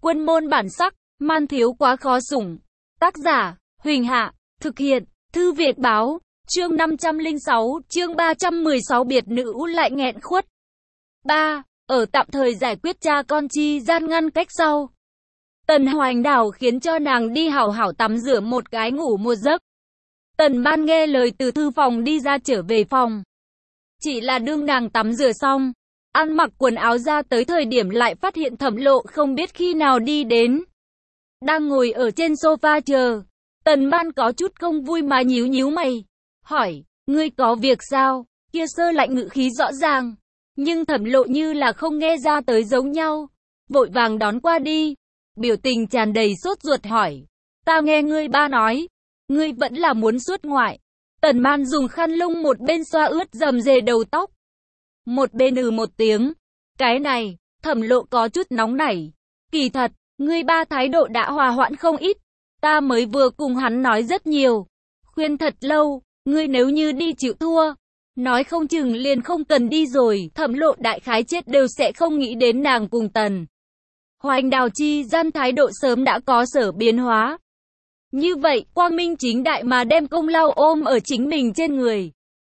Quân môn bản sắc, man thiếu quá khó sủng. Tác giả, Huỳnh Hạ, thực hiện, Thư Viện Báo, chương 506, chương 316 biệt nữ lại nghẹn khuất. 3. Ở tạm thời giải quyết cha con chi gian ngăn cách sau. Tần Hoành Đào khiến cho nàng đi hảo hảo tắm rửa một cái ngủ một giấc. Tần Ban nghe lời từ thư phòng đi ra trở về phòng. Chỉ là đương nàng tắm rửa xong, ăn mặc quần áo ra tới thời điểm lại phát hiện Thẩm Lộ không biết khi nào đi đến. Đang ngồi ở trên sofa chờ. Tần Ban có chút không vui mà nhíu nhíu mày. Hỏi, ngươi có việc sao? Kia sơ lạnh ngữ khí rõ ràng. Nhưng Thẩm Lộ như là không nghe ra tới giống nhau. Vội vàng đón qua đi. Biểu tình tràn đầy sốt ruột hỏi. Ta nghe ngươi ba nói. Ngươi vẫn là muốn xuất ngoại. Tần Ban dùng khăn lông một bên xoa ướt rầm rề đầu tóc. Một bên một tiếng. Cái này, Thẩm Lộ có chút nóng nảy. Kỳ thật, ngươi ba thái độ đã hòa hoãn không ít. Ta mới vừa cùng hắn nói rất nhiều. Khuyên thật lâu, ngươi nếu như đi chịu thua. Nói không chừng liền không cần đi rồi. Thẩm Lộ đại khái chết đều sẽ không nghĩ đến nàng cùng Tần Hoành Đào chi gian thái độ sớm đã có sở biến hóa. Như vậy, quang minh chính đại mà đem công lao ôm ở chính mình trên người.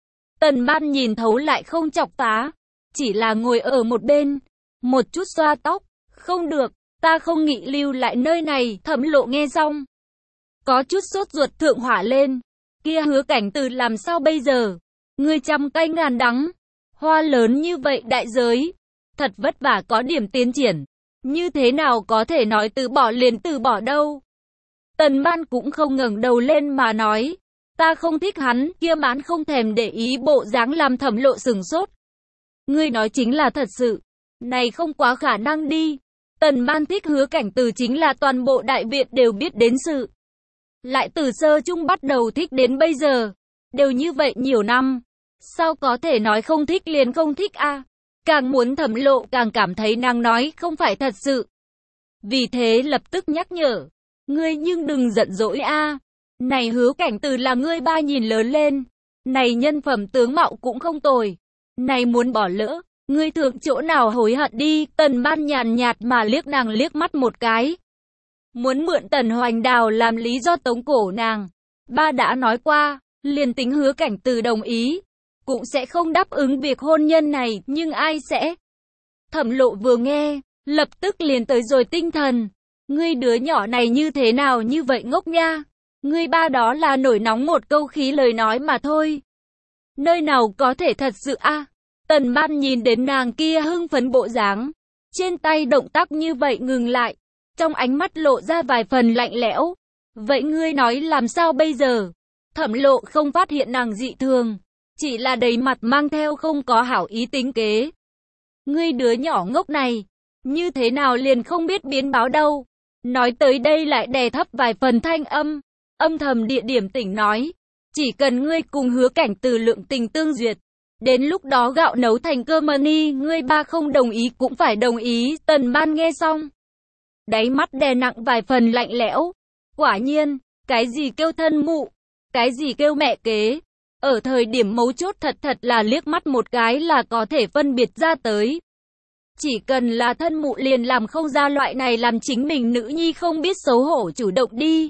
Tần Ban nhìn thấu lại không chọc phá. Chỉ là ngồi ở một bên. Một chút xoa tóc. Không được, ta không nghĩ lưu lại nơi này. Thẩm Lộ nghe xong. Có chút sốt ruột thượng hỏa lên. Kia Hứa Cảnh Từ làm sao bây giờ? Ngươi trăm cay ngàn đắng. Hoa lớn như vậy đại giới. Thật vất vả có điểm tiến triển. Như thế nào có thể nói từ bỏ liền từ bỏ đâu? Tần Ban cũng không ngẩng đầu lên mà nói. Ta không thích hắn, kia bán không thèm để ý bộ dáng làm Thẩm Lộ sửng sốt. Ngươi nói chính là thật sự. Này không quá khả năng đi. Tần Ban thích Hứa Cảnh Từ chính là toàn bộ đại viện đều biết đến sự. Lại từ sơ chung bắt đầu thích đến bây giờ. Đều như vậy nhiều năm. Sao có thể nói không thích liền không thích a? Càng muốn Thẩm Lộ càng cảm thấy nàng nói không phải thật sự. Vì thế lập tức nhắc nhở. Ngươi nhưng đừng giận dỗi a. Này Hứa Cảnh Từ là ngươi ba nhìn lớn lên. Này nhân phẩm tướng mạo cũng không tồi. Này muốn bỏ lỡ, ngươi thượng chỗ nào hối hận đi. Tần Ban nhàn nhạt mà liếc nàng liếc mắt một cái. Muốn mượn Tần Hoành Đào làm lý do tống cổ nàng. Ba đã nói qua, liền tính Hứa Cảnh Từ đồng ý. Cũng sẽ không đáp ứng việc hôn nhân này, nhưng ai sẽ? Thẩm Lộ vừa nghe, lập tức liền tới rồi tinh thần. Ngươi đứa nhỏ này như thế nào như vậy ngốc nha? Ngươi ba đó là nổi nóng một câu khí lời nói mà thôi. Nơi nào có thể thật sự a? Tần Ban nhìn đến nàng kia hưng phấn bộ dáng. Trên tay động tác như vậy ngừng lại. Trong ánh mắt lộ ra vài phần lạnh lẽo. Vậy ngươi nói làm sao bây giờ? Thẩm Lộ không phát hiện nàng dị thường. Chỉ là đầy mặt mang theo không có hảo ý tính kế. Ngươi đứa nhỏ ngốc này. Như thế nào liền không biết biến báo đâu. Nói tới đây lại đè thấp vài phần thanh âm. Âm thầm địa điểm tỉnh nói. Chỉ cần ngươi cùng Hứa Cảnh Từ lượng tình tương duyệt. Đến lúc đó gạo nấu thành cơm mani. Ngươi ba không đồng ý cũng phải đồng ý. Tần Ban nghe xong. Đáy mắt đè nặng vài phần lạnh lẽo. Quả nhiên. Cái gì kêu thân mụ. Cái gì kêu mẹ kế. Ở thời điểm mấu chốt thật là liếc mắt một cái là có thể phân biệt ra tới. Chỉ cần là thân mụ liền làm không ra loại này làm chính mình nữ nhi không biết xấu hổ chủ động đi.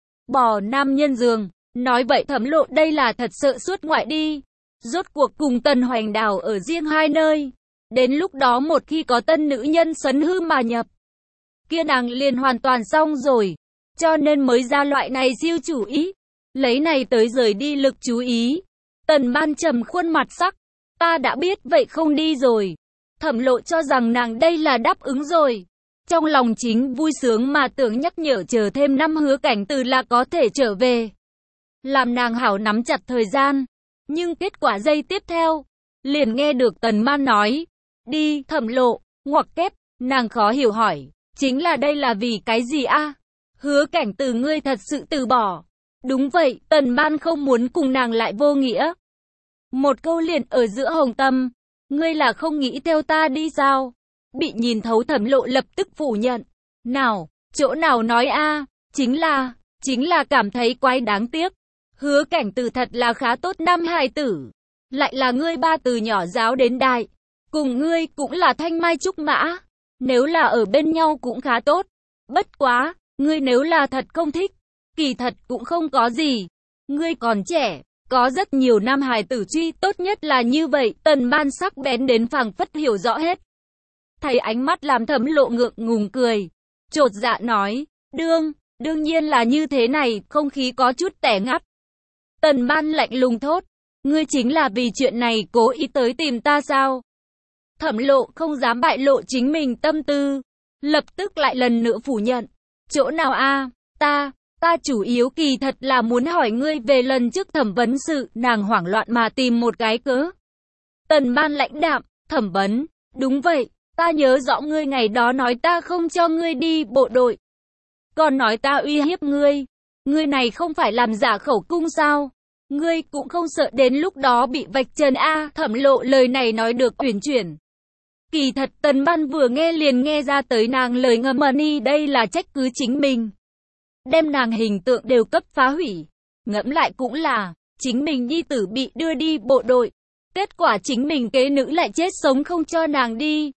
Bỏ nam nhân giường. Nói vậy Thẩm Lộ đây là thật sự xuất ngoại đi. Rốt cuộc cùng Tần Hoành Đào ở riêng hai nơi. Đến lúc đó một khi có tân nữ nhân sấn hư mà nhập. Kia nàng liền hoàn toàn xong rồi. Cho nên mới ra loại này siêu chủ ý. Lấy này tới rời đi lực chú ý. Tần Ban trầm khuôn mặt sắc. Ta đã biết vậy không đi rồi. Thẩm Lộ cho rằng nàng đây là đáp ứng rồi. Trong lòng chính vui sướng mà tưởng nhắc nhở chờ thêm năm Hứa Cảnh Từ là có thể trở về. Làm nàng hảo nắm chặt thời gian. Nhưng kết quả giây tiếp theo. Liền nghe được Tần Ban nói. Đi Thẩm Lộ, ngoặc kép. Nàng khó hiểu hỏi. Chính là đây là vì cái gì a? Hứa Cảnh Từ ngươi thật sự từ bỏ. Đúng vậy, Tần Ban không muốn cùng nàng lại vô nghĩa. Một câu liền ở giữa hồng tâm. Ngươi là không nghĩ theo ta đi sao? Bị nhìn thấu Thẩm Lộ lập tức phủ nhận. Nào, chỗ nào nói a? Chính là cảm thấy quái đáng tiếc. Hứa Cảnh Từ thật là khá tốt nam hài tử. Lại là ngươi ba từ nhỏ giáo đến đại. Cùng ngươi cũng là thanh mai trúc mã. Nếu là ở bên nhau cũng khá tốt. Bất quá, ngươi nếu là thật không thích, kỳ thật cũng không có gì. Ngươi còn trẻ, có rất nhiều nam hài tử truy, tốt nhất là như vậy. Tần Ban sắc bén đến phảng phất hiểu rõ hết. Thấy ánh mắt làm Thẩm Lộ ngượng ngùng cười, chột dạ nói, đương nhiên là như thế này, không khí có chút tẻ ngắt. Tần Ban lạnh lùng thốt, ngươi chính là vì chuyện này cố ý tới tìm ta sao? Thẩm Lộ không dám bại lộ chính mình tâm tư, lập tức lại lần nữa phủ nhận. Chỗ nào a? Ta chủ yếu kỳ thật là muốn hỏi ngươi về lần trước thẩm vấn sự, nàng hoảng loạn mà tìm một cái cớ. Tần Ban lãnh đạm, thẩm vấn, đúng vậy, ta nhớ rõ ngươi ngày đó nói ta không cho ngươi đi bộ đội. Còn nói ta uy hiếp ngươi, ngươi này không phải làm giả khẩu cung sao? Ngươi cũng không sợ đến lúc đó bị vạch trần a? Thẩm Lộ lời này nói được uyển chuyển. Kỳ thật Tần Ban vừa nghe liền nghe ra tới nàng lời ngầm ni đây là trách cứ chính mình. Đem nàng hình tượng đều cấp phá hủy. Ngẫm lại cũng là, chính mình nhi tử bị đưa đi bộ đội. Kết quả chính mình kế nữ lại chết sống không cho nàng đi.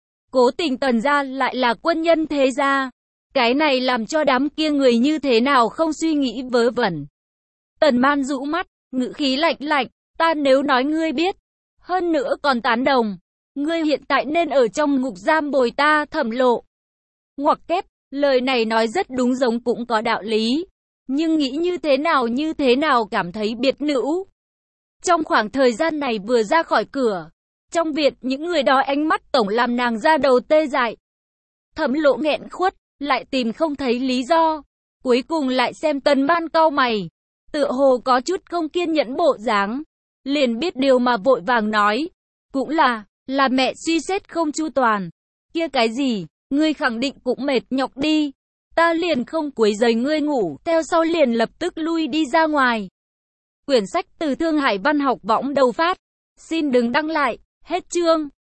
Cố tình Tần gia lại là quân nhân thế gia. Cái này làm cho đám kia người như thế nào không suy nghĩ vớ vẩn. Tần Ban rũ mắt, ngữ khí lạnh lạnh, ta nếu nói ngươi biết, hơn nữa còn tán đồng, ngươi hiện tại nên ở trong ngục giam bồi ta. Thẩm Lộ ngoặc kép, lời này nói rất đúng, giống cũng có đạo lý, nhưng nghĩ như thế nào cảm thấy biệt nữ. Trong khoảng thời gian này vừa ra khỏi cửa, trong viện những người đó ánh mắt tổng làm nàng ra đầu tê dại. Thẩm Lộ nghẹn khuất, lại tìm không thấy lý do, cuối cùng lại xem Tần Ban cau mày, tựa hồ có chút không kiên nhẫn bộ dáng, liền biết điều mà vội vàng nói, cũng là mẹ suy xét không chu toàn. Kia cái gì, ngươi khẳng định cũng mệt nhọc đi, ta liền không quấy rầy ngươi ngủ. Theo sau liền lập tức lui đi ra ngoài. Quyển sách từ Thương Hải Văn học võng đầu phát. Xin đừng đăng lại, hết chương.